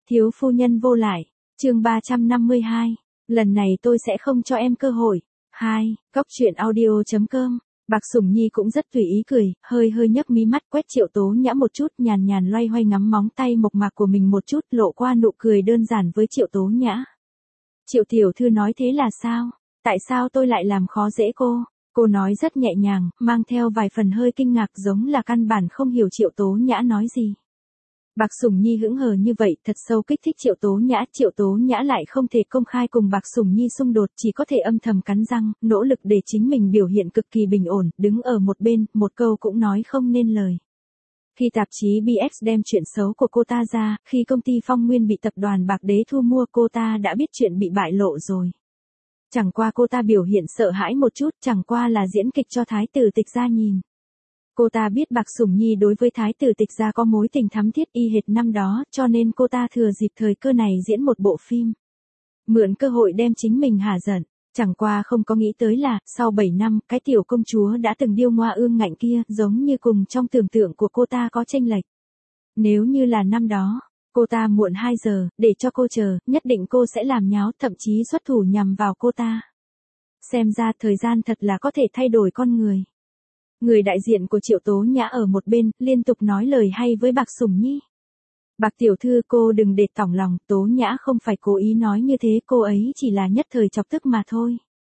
Thiếu phu nhân vô lại, chương 352, lần này tôi sẽ không cho em cơ hội. 2. Cóc truyện audio.com. Bạc Sủng Nhi cũng rất tùy ý cười, hơi hơi nhấc mí mắt quét Triệu Tố Nhã một chút, nhàn nhàn loay hoay ngắm móng tay mộc mạc của mình một chút, lộ qua nụ cười đơn giản với Triệu Tố Nhã. Triệu tiểu thư nói thế là sao? Tại sao tôi lại làm khó dễ cô? Cô nói rất nhẹ nhàng, mang theo vài phần hơi kinh ngạc, giống là căn bản không hiểu Triệu Tố Nhã nói gì. Bạc Sủng Nhi hững hờ như vậy thật sâu kích thích Triệu Tố Nhã lại không thể công khai cùng Bạc Sủng Nhi xung đột, chỉ có thể âm thầm cắn răng, nỗ lực để chính mình biểu hiện cực kỳ bình ổn, đứng ở một bên, một câu cũng nói không nên lời. Khi tạp chí BX đem chuyện xấu của cô ta ra, khi công ty Phong Nguyên bị tập đoàn Bạc Đế thu mua, cô ta đã biết chuyện bị bại lộ rồi. Chẳng qua cô ta biểu hiện sợ hãi một chút, chẳng qua là diễn kịch cho Thái tử Tịch gia nhìn. Cô ta biết Bạc Sủng Nhi đối với Thái tử Tịch gia có mối tình thắm thiết y hệt năm đó, cho nên cô ta thừa dịp thời cơ này diễn một bộ phim. Mượn cơ hội đem chính mình hả giận. Chẳng qua không có nghĩ tới là, sau 7 năm, cái tiểu công chúa đã từng điêu ngoa ương ngạnh kia, giống như cùng trong tưởng tượng của cô ta có chênh lệch. Nếu như là năm đó, cô ta muộn 2 giờ, để cho cô chờ, nhất định cô sẽ làm nháo, thậm chí xuất thủ nhằm vào cô ta. Xem ra thời gian thật là có thể thay đổi con người. Người đại diện của Triệu Tố Nhã ở một bên, liên tục nói lời hay với Bạc Sủng Nhi. Bạc tiểu thư, cô đừng để tỏng lòng, Tố Nhã không phải cố ý nói như thế, cô ấy chỉ là nhất thời chọc tức mà thôi.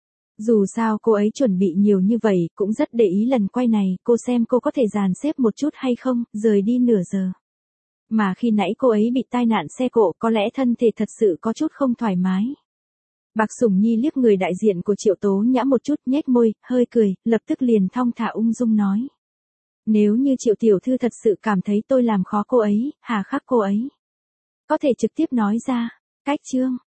Dù sao cô ấy chuẩn bị nhiều như vậy, cũng rất để ý lần quay này, cô xem cô có thể dàn xếp một chút hay không, rời đi nửa giờ. Mà khi nãy cô ấy bị tai nạn xe cộ, có lẽ thân thể thật sự có chút không thoải mái. Bạc Sủng Nhi liếc người đại diện của Triệu Tố Nhã một chút, nhếch môi, hơi cười, lập tức liền thong thả ung dung nói. Nếu như Triệu tiểu thư thật sự cảm thấy tôi làm khó cô ấy, hà khắc cô ấy, có thể trực tiếp nói ra. Cách chương